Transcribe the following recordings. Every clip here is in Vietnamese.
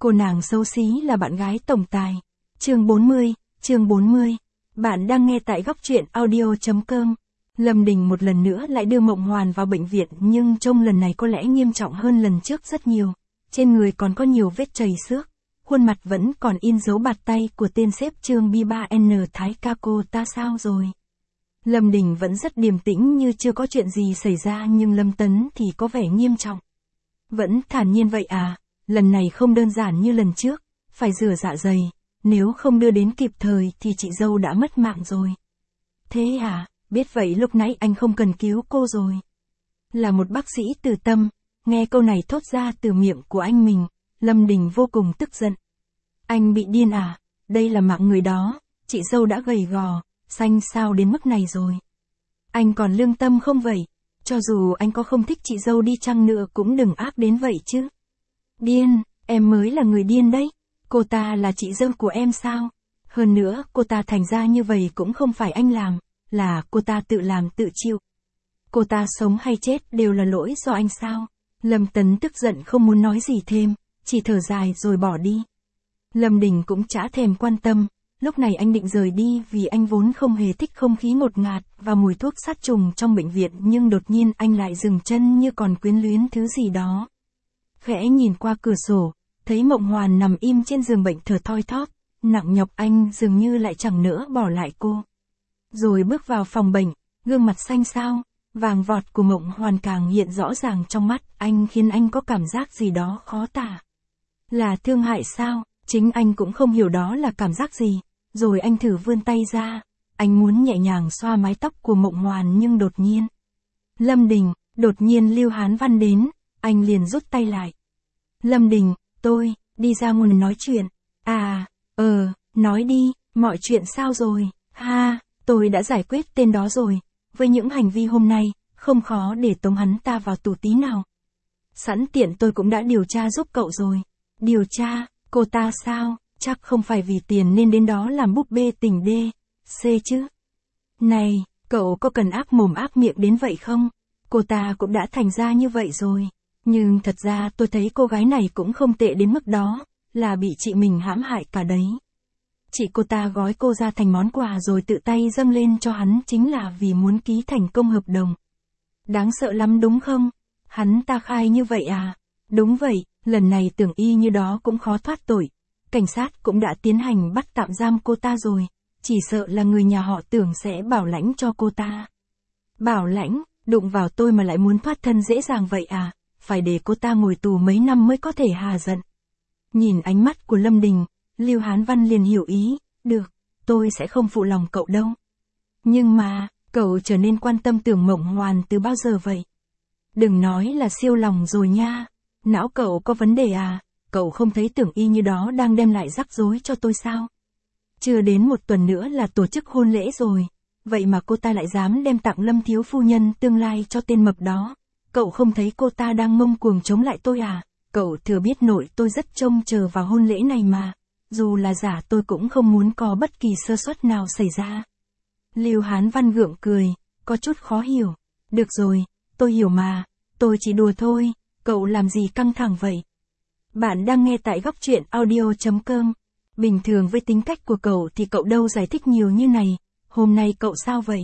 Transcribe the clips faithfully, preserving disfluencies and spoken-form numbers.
Cô nàng xấu xí là bạn gái tổng tài. Chương bốn mươi, chương bốn mươi. Bạn đang nghe tại góc truyện audio chấm com. Lâm Đình một lần nữa lại đưa Mộng Hoàn vào bệnh viện, nhưng trông lần này có lẽ nghiêm trọng hơn lần trước rất nhiều. Trên người còn có nhiều vết chảy xước. Khuôn mặt vẫn còn in dấu bạt tay của tên sếp Trương B ba N Thái ca. Cô ta sao rồi? Lâm Đình vẫn rất điềm tĩnh như chưa có chuyện gì xảy ra, nhưng Lâm Tấn thì có vẻ nghiêm trọng. Vẫn thản nhiên vậy à? Lần này không đơn giản như lần trước, phải rửa dạ dày, nếu không đưa đến kịp thời thì chị dâu đã mất mạng rồi. Thế à, biết vậy lúc nãy anh không cần cứu cô rồi. Là một bác sĩ từ tâm, nghe câu này thốt ra từ miệng của anh mình, Lâm Đình vô cùng tức giận. Anh bị điên à? Đây là mạng người đó, chị dâu đã gầy gò, xanh xao đến mức này rồi. Anh còn lương tâm không vậy? Cho dù anh có không thích chị dâu đi chăng nữa cũng đừng ác đến vậy chứ. Điên, em mới là người điên đấy. Cô ta là chị dâu của em sao? Hơn nữa, cô ta thành ra như vậy cũng không phải anh làm, là cô ta tự làm tự chịu. Cô ta sống hay chết đều là lỗi do anh sao? Lâm Tấn tức giận không muốn nói gì thêm, chỉ thở dài rồi bỏ đi. Lâm Đình cũng chả thèm quan tâm, lúc này anh định rời đi vì anh vốn không hề thích không khí ngột ngạt và mùi thuốc sát trùng trong bệnh viện, nhưng đột nhiên anh lại dừng chân như còn quyến luyến thứ gì đó. Khẽ nhìn qua cửa sổ, thấy Mộng Hoàn nằm im trên giường bệnh thở thoi thóp, nặng nhọc, anh dường như lại chẳng nỡ bỏ lại cô. Rồi bước vào phòng bệnh, gương mặt xanh xao, vàng vọt của Mộng Hoàn càng hiện rõ ràng trong mắt anh, khiến anh có cảm giác gì đó khó tả. Là thương hại sao? Chính anh cũng không hiểu đó là cảm giác gì. Rồi anh thử vươn tay ra, anh muốn nhẹ nhàng xoa mái tóc của Mộng Hoàn, nhưng đột nhiên. Lâm Đình, đột nhiên Lưu Hán Văn đến, anh liền rút tay lại. Lâm Đình, tôi, đi ra ngoài nói chuyện. À, ờ, nói đi, mọi chuyện sao rồi? Ha, tôi đã giải quyết tên đó rồi. Với những hành vi hôm nay, không khó để tống hắn ta vào tù tí nào. Sẵn tiện tôi cũng đã điều tra giúp cậu rồi. Điều tra, cô ta sao? Chắc không phải vì tiền nên đến đó làm búp bê tình đê, C chứ. Này, cậu có cần ác mồm ác miệng đến vậy không? Cô ta cũng đã thành ra như vậy rồi. Nhưng thật ra tôi thấy cô gái này cũng không tệ đến mức đó, là bị chị mình hãm hại cả đấy. Chị cô ta gói cô ra thành món quà rồi tự tay dâng lên cho hắn chính là vì muốn ký thành công hợp đồng. Đáng sợ lắm đúng không? Hắn ta khai như vậy à? Đúng vậy, lần này tưởng y như đó cũng khó thoát tội. Cảnh sát cũng đã tiến hành bắt tạm giam cô ta rồi, chỉ sợ là người nhà họ Tưởng sẽ bảo lãnh cho cô ta. Bảo lãnh, đụng vào tôi mà lại muốn thoát thân dễ dàng vậy à? Phải để cô ta ngồi tù mấy năm mới có thể hà giận. Nhìn ánh mắt của Lâm Đình, Lưu Hán Văn liền hiểu ý, được, tôi sẽ không phụ lòng cậu đâu. Nhưng mà, cậu trở nên quan tâm Tưởng Mộng Hoàn từ bao giờ vậy? Đừng nói là siêu lòng rồi nha, não cậu có vấn đề à? Cậu không thấy Tưởng y như đó đang đem lại rắc rối cho tôi sao? Chưa đến một tuần nữa là tổ chức hôn lễ rồi, vậy mà cô ta lại dám đem tặng Lâm thiếu phu nhân tương lai cho tên mập đó. Cậu không thấy cô ta đang ngông cuồng chống lại tôi à? Cậu thừa biết nội tôi rất trông chờ vào hôn lễ này mà. Dù là giả tôi cũng không muốn có bất kỳ sơ suất nào xảy ra. Lưu Hán Văn gượng cười, có chút khó hiểu. Được rồi, tôi hiểu mà, tôi chỉ đùa thôi, cậu làm gì căng thẳng vậy? Bạn đang nghe tại góc truyện audio chấm com. Bình thường với tính cách của cậu thì cậu đâu giải thích nhiều như này. Hôm nay cậu sao vậy?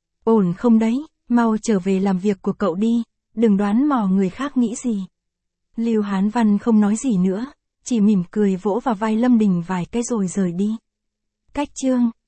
Ổn không đấy, mau trở về làm việc của cậu đi, đừng đoán mò người khác nghĩ gì. Lưu Hán Văn không nói gì nữa, chỉ mỉm cười vỗ vào vai Lâm Đình vài cái rồi rời đi. Cách chương